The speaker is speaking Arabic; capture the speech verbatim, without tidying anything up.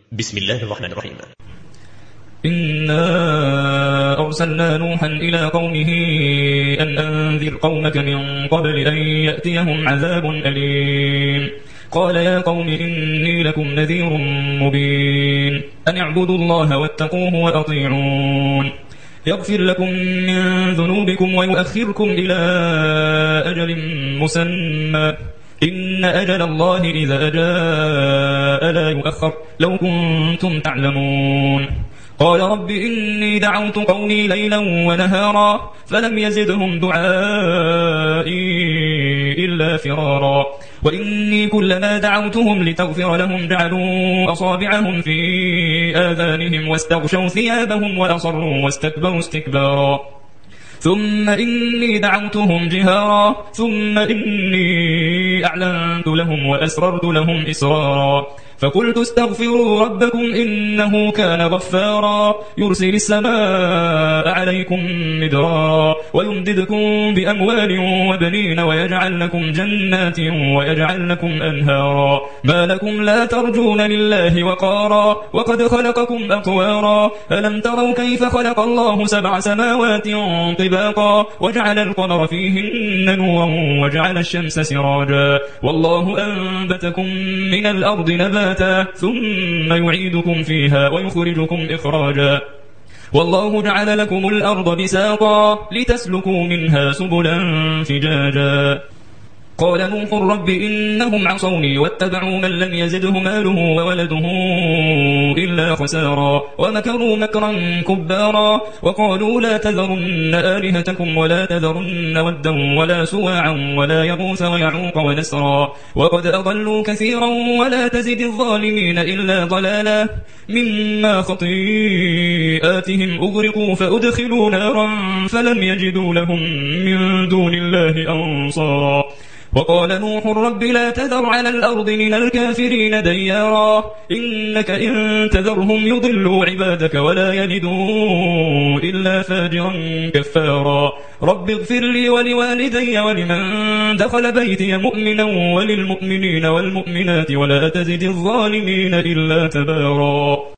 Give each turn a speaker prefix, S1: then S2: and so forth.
S1: بسم الله الرحمن الرحيم.
S2: إنا أرسلنا نوحا إلى قومه أن أنذر قومك من قبل أن يأتيهم عذاب أليم. قال يا قوم إني لكم نذير مبين أن اعبدوا الله واتقوه وأطيعون يغفر لكم من ذنوبكم ويؤخركم إلى أجل مسمى إن أجل الله إذا جاء لا يؤخر لو كنتم تعلمون. قال رب إني دعوت قومي ليلا ونهارا فلم يزدهم دعائي إلا فرارا وإني كلما دعوتهم لتغفر لهم جعلوا أصابعهم في آذانهم واستغشوا ثيابهم وأصروا واستكبروا استكبارا ثم إني دعوتهم جهارا ثم إني أعلنت لهم وأسررت لهم إسرارا فقلت استغفروا ربكم إنه كان غفارا يرسل السماء عليكم مدرارا ويمددكم بأموال وبنين ويجعل لكم جنات ويجعل لكم أنهارا ما لكم لا ترجون لله وقارا وقد خلقكم أطوارا ألم تروا كيف خلق الله سبع سماوات طباقا وجعل القمر فيهن نورا وجعل الشمس سراجا والله أنبتكم من الأرض نباتا ثم يعيدكم فيها ويخرجكم إخراجا والله جعل لكم الأرض بساطا لتسلكوا منها سبلا فجاجا. قال نوح رب إنهم عصوني واتبعوا من لم يزده ماله وولده إلا خسارا ومكروا مكرا كبارا وقالوا لا تذرن آلهتكم ولا تذرن ودا ولا سواعا ولا يغوث ويعوق ونسرا وقد أضلوا كثيرا ولا تزد الظالمين إلا ضلالا مما خطيئاتهم أغرقوا فأدخلوا نارا فلم يجدوا لهم من دون الله أنصارا. وقال نوح رب لا تذر على الأرض من الكافرين ديارا إنك إن تذرهم يضلوا عبادك ولا يلدوا إلا فاجرا كفارا. رب اغفر لي ولوالدي ولمن دخل بيتي مؤمنا وللمؤمنين والمؤمنات ولا تزد الظالمين إلا تبارا.